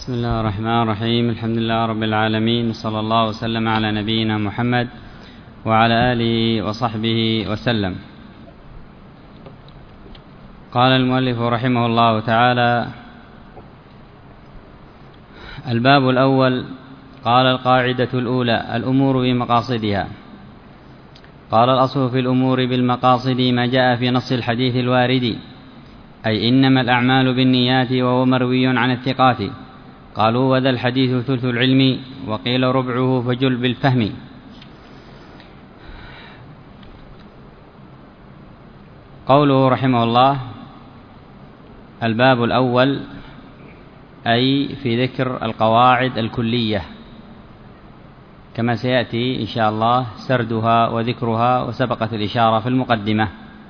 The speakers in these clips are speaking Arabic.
بسم الله الرحمن الرحيم. الحمد لله رب العالمين، وصلى الله وسلم على نبينا محمد وعلى آله وصحبه وسلم. قال المؤلف رحمه الله تعالى: الباب الأول. قال: القاعدة الأولى: الأمور بمقاصدها. قال: الأصل في الأمور بالمقاصد ما جاء في نص الحديث الوارد، أي إنما الأعمال بالنيات، وهو مروي عن الثقات. قالوا: وذا الحديث ثلث العلم، وقيل ربعه فجل بالفهم. قوله رحمه الله: الباب الأول، أي في ذكر القواعد الكلية، كما سيأتي إن شاء الله سردها وذكرها، وسبقت الإشارة في المقدمة.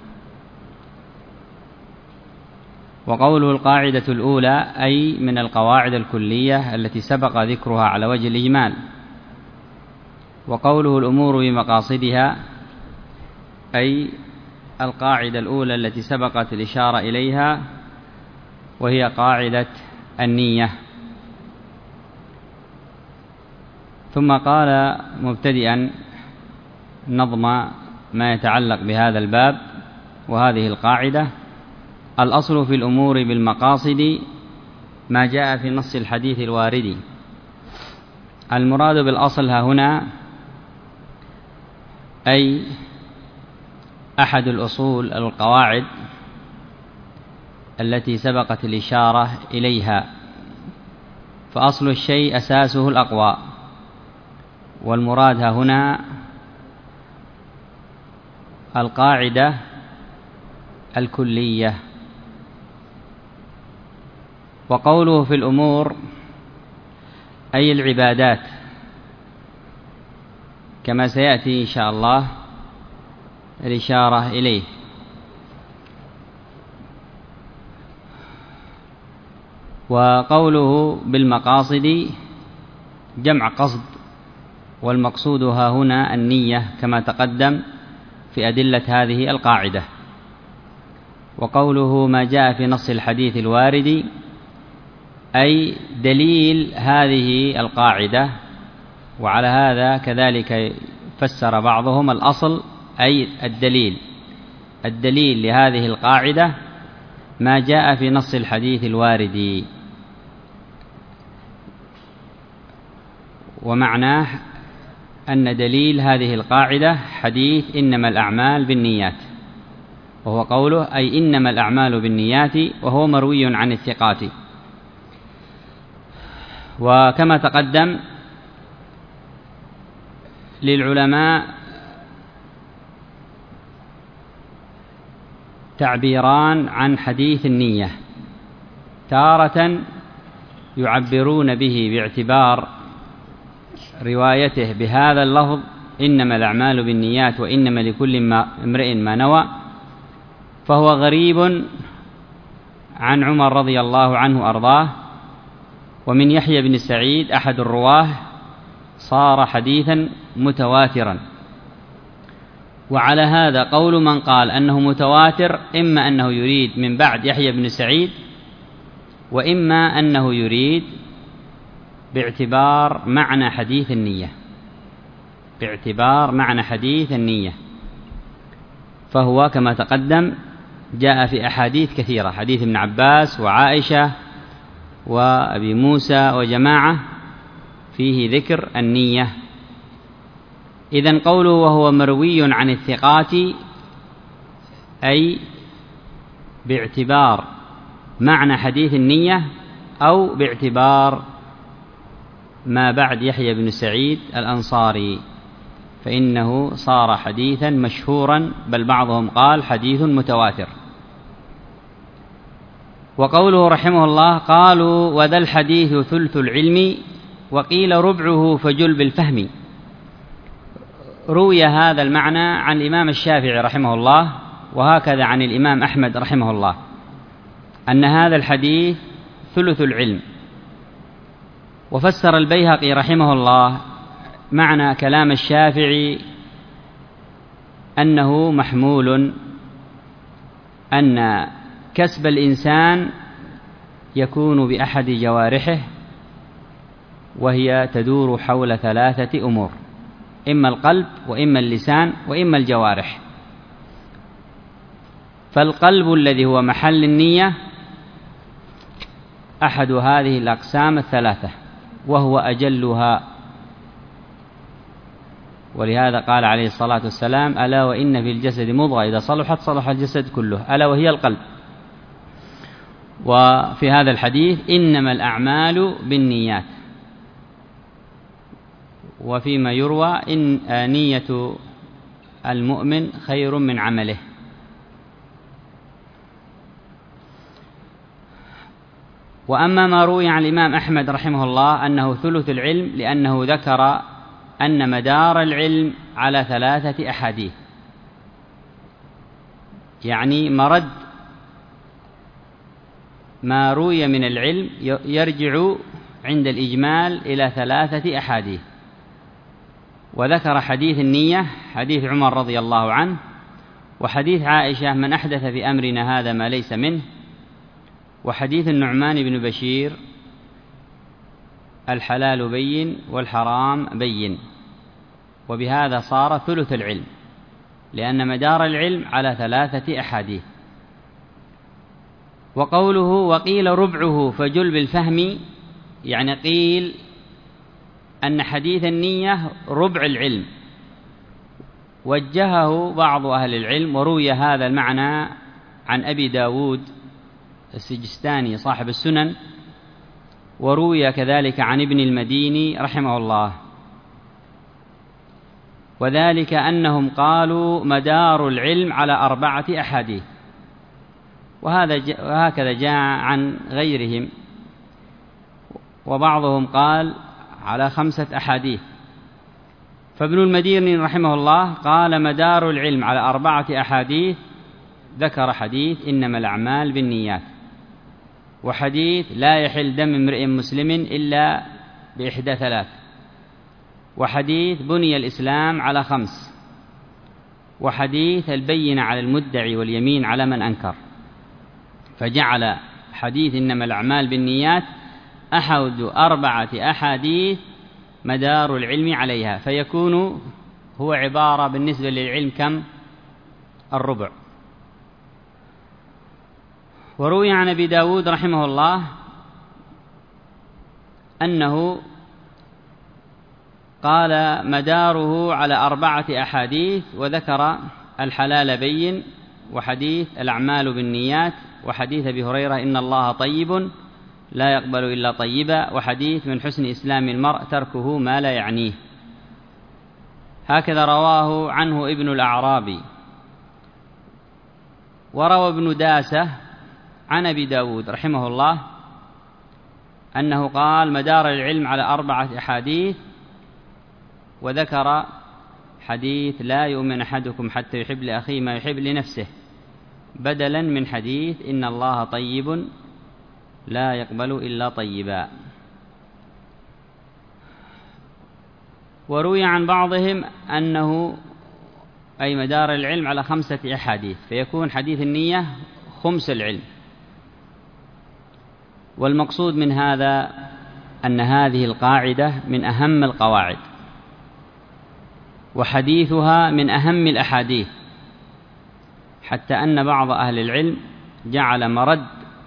وقوله القاعدة الأولى أي من القواعد الكلية التي سبق ذكرها على وجه الإجمال. وقوله الأمور بمقاصدها أي القاعدة الأولى التي سبقت الإشارة إليها، وهي قاعدة النية. ثم قال مبتدئا نظم ما يتعلق بهذا الباب وهذه القاعدة: الأصل في الأمور بالمقاصد ما جاء في نص الحديث الوارد. المراد بالأصل هنا أي أحد الأصول القواعد التي سبقت الإشارة إليها، فأصل الشيء أساسه الأقوى، والمراد هنا القاعدة الكلية. وقوله في الأمور أي العبادات، كما سيأتي إن شاء الله الإشارة إليه. وقوله بالمقاصد جمع قصد، والمقصود ها هنا النية كما تقدم في أدلة هذه القاعدة. وقوله ما جاء في نص الحديث الوارد أي دليل هذه القاعدة. وعلى هذا كذلك فسر بعضهم الأصل أي الدليل لهذه القاعدة ما جاء في نص الحديث الوارد، ومعناه أن دليل هذه القاعدة حديث إنما الأعمال بالنيات، وهو قوله أي إنما الأعمال بالنيات، وهو مروي عن الثقات. وكما تقدم للعلماء تعبيران عن حديث النية: تارة يعبرون به باعتبار روايته بهذا اللفظ إنما الأعمال بالنيات وإنما لكل امرئ ما نوى، فهو غريب عن عمر رضي الله عنه أرضاه، ومن يحيى بن سعيد أحد الرواه، صار حديثا متواترا. وعلى هذا قول من قال أنه متواتر إما أنه يريد من بعد يحيى بن سعيد، وإما أنه يريد باعتبار معنى حديث النية، فهو كما تقدم جاء في أحاديث كثيرة، حديث ابن عباس وعائشة وأبي موسى وجماعة فيه ذكر النية. إذن قوله وهو مروي عن الثقات أي باعتبار معنى حديث النية، أو باعتبار ما بعد يحيى بن سعيد الأنصاري، فإنه صار حديثا مشهورا، بل بعضهم قال حديث متواتر. وقوله رحمه الله: قالوا: وذا الحديث ثلث العلم، وقيل ربعه فجل بالفهم. روي هذا المعنى عن الإمام الشافعي رحمه الله، وهكذا عن الإمام أحمد رحمه الله، أن هذا الحديث ثلث العلم. وفسر البيهقي رحمه الله معنى كلام الشافعي أنه محمول أن كسب الإنسان يكون بأحد جوارحه وهي تدور حول 3 أمور: إما القلب وإما اللسان وإما الجوارح. فالقلب الذي هو محل النية أحد هذه الأقسام 3 وهو أجلها، ولهذا قال عليه الصلاة والسلام: ألا وإن في الجسد مضغة إذا صلحت صلح الجسد كله، ألا وهي القلب. وفي هذا الحديث: إنما الأعمال بالنيات. وفيما يروى: إن نية المؤمن خير من عمله. وأما ما روي عن الإمام أحمد رحمه الله أنه ثلث العلم، لأنه ذكر أن مدار العلم على 3 أحاديث، يعني مرد ما روي من العلم يرجع عند الإجمال إلى 3 أحاديث. وذكر حديث النية، حديث عمر رضي الله عنه، وحديث عائشة: من أحدث في أمرنا هذا ما ليس منه، وحديث النعمان بن بشير: الحلال بين والحرام بين. وبهذا صار ثلث العلم، لأن مدار العلم على 3 أحاديث. وقوله: وقيل ربعه فجل بالفهم، يعني قيل أن حديث النية ربع العلم، وجهه بعض أهل العلم. وروي هذا المعنى عن أبي داود السجستاني صاحب السنن، وروي كذلك عن ابن المديني رحمه الله، وذلك أنهم قالوا مدار العلم على 4 أحاديث، وهكذا جاء عن غيرهم. وبعضهم قال على 5 أحاديث. فابن المديني رحمه الله قال مدار العلم على 4 أحاديث، ذكر حديث إنما الأعمال بالنيات، وحديث لا يحل دم امرئ مسلم إلا بإحدى 3، وحديث بني الإسلام على 5، وحديث البينة على المدعي واليمين على من أنكر. فجعل حديث إنما الأعمال بالنيات أحد 4 أحاديث مدار العلم عليها، فيكون هو عبارة بالنسبة للعلم كم؟ الربع. وروي عن أبي داود رحمه الله أنه قال مداره على 4 أحاديث، وذكر الحلال بين، وحديث الأعمال بالنيات، وحديث أبي هريرة إن الله طيب لا يقبل إلا طيبا، وحديث من حسن إسلام المرء تركه ما لا يعنيه. هكذا رواه عنه ابن الأعرابي. وروى ابن داسة عن أبي داود رحمه الله أنه قال مدار العلم على 4 أحاديث، وذكر حديث لا يؤمن أحدكم حتى يحب لأخيه ما يحب لنفسه، بدلا من حديث إن الله طيب لا يقبل إلا طيبا. وروي عن بعضهم أنه أي مدار العلم على 5 أحاديث، فيكون حديث النية خمس العلم. والمقصود من هذا أن هذه القاعدة من أهم القواعد، وحديثها من أهم الأحاديث، حتى أن بعض أهل العلم جعل مرد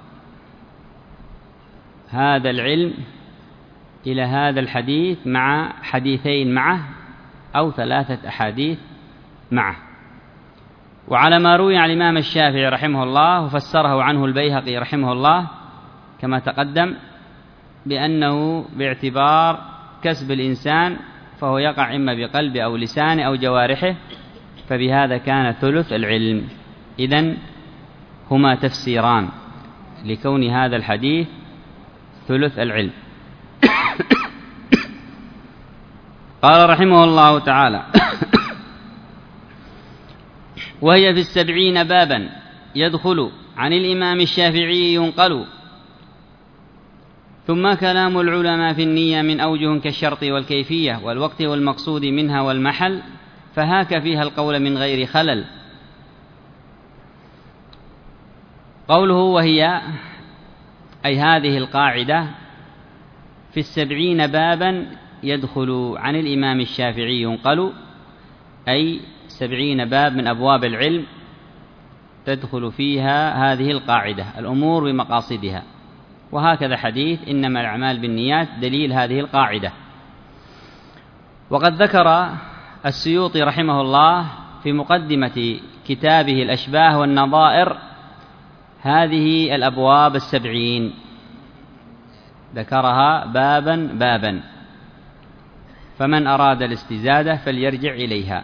هذا العلم إلى هذا الحديث مع حديثين معه أو 3 أحاديث معه. وعلى ما روي عن الإمام الشافعي رحمه الله وفسره عنه البيهقي رحمه الله كما تقدم بأنه باعتبار كسب الإنسان فهو يقع إما بقلبه أو لسانه أو جوارحه، فبهذا كان ثلث العلم. إذن هما تفسيران لكون هذا الحديث ثلث العلم. قال رحمه الله تعالى وهي في 70 بابا يدخل عن الإمام الشافعي ينقل، ثم كلام العلماء في النية من أوجه كالشرط والكيفية والوقت والمقصود منها والمحل، فهاك فيها القول من غير خلل. قوله وهي أي هذه القاعدة في 70 بابا يدخل عن الإمام الشافعي ينقل، أي 70 باب من أبواب العلم تدخل فيها هذه القاعدة: الأمور بمقاصدها. وهكذا حديث إنما الأعمال بالنيات دليل هذه القاعدة. وقد ذكر السيوطي رحمه الله في مقدمة كتابه الأشباه والنظائر هذه الأبواب 70، ذكرها بابا بابا، فمن أراد الاستزادة فليرجع إليها.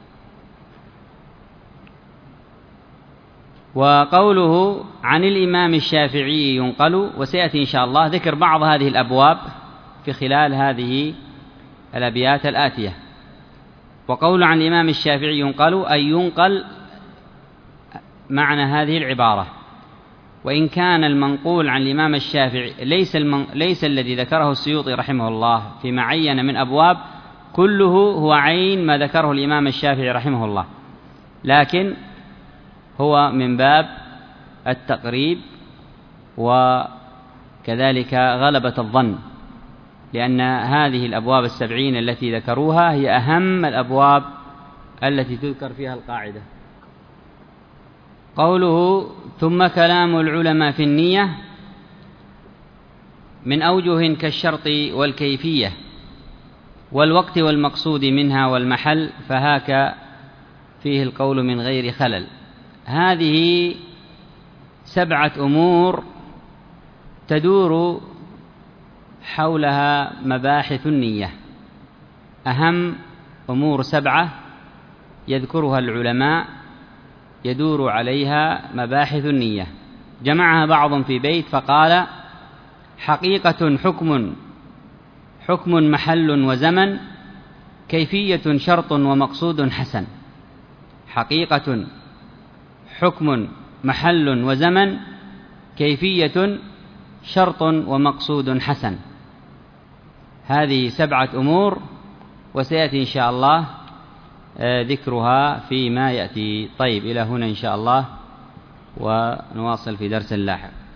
وقوله عن الإمام الشافعي ينقل، وسيأتي إن شاء الله ذكر بعض هذه الأبواب في خلال هذه الأبيات الآتية. وقول عن الإمام الشافعي ينقل أي ينقل معنى هذه العبارة. وإن كان المنقول عن الإمام الشافعي ليس الذي ذكره السيوطي رحمه الله فيما عين من أبواب، كله هو عين ما ذكره الإمام الشافعي رحمه الله، لكن هو من باب التقريب وكذلك غلبة الظن، لأن هذه الأبواب 70 التي ذكروها هي أهم الأبواب التي تذكر فيها القاعدة. قوله ثم كلام العلماء في النية من أوجه كالشرط والكيفية والوقت والمقصود منها والمحل، فهاك فيه القول من غير خلل. هذه 7 أمور تدور حولها مباحث النية، أهم أمور 7 يذكرها العلماء يدور عليها مباحث النية. جمعها بعض في بيت فقال: حقيقة حكم محل وزمن، كيفية شرط ومقصود حسن. حقيقة حكم محل وزمن، كيفية شرط ومقصود حسن. هذه 7 أمور، وسيأتي إن شاء الله ذكرها فيما يأتي. طيب، إلى هنا إن شاء الله، ونواصل في درس لاحق.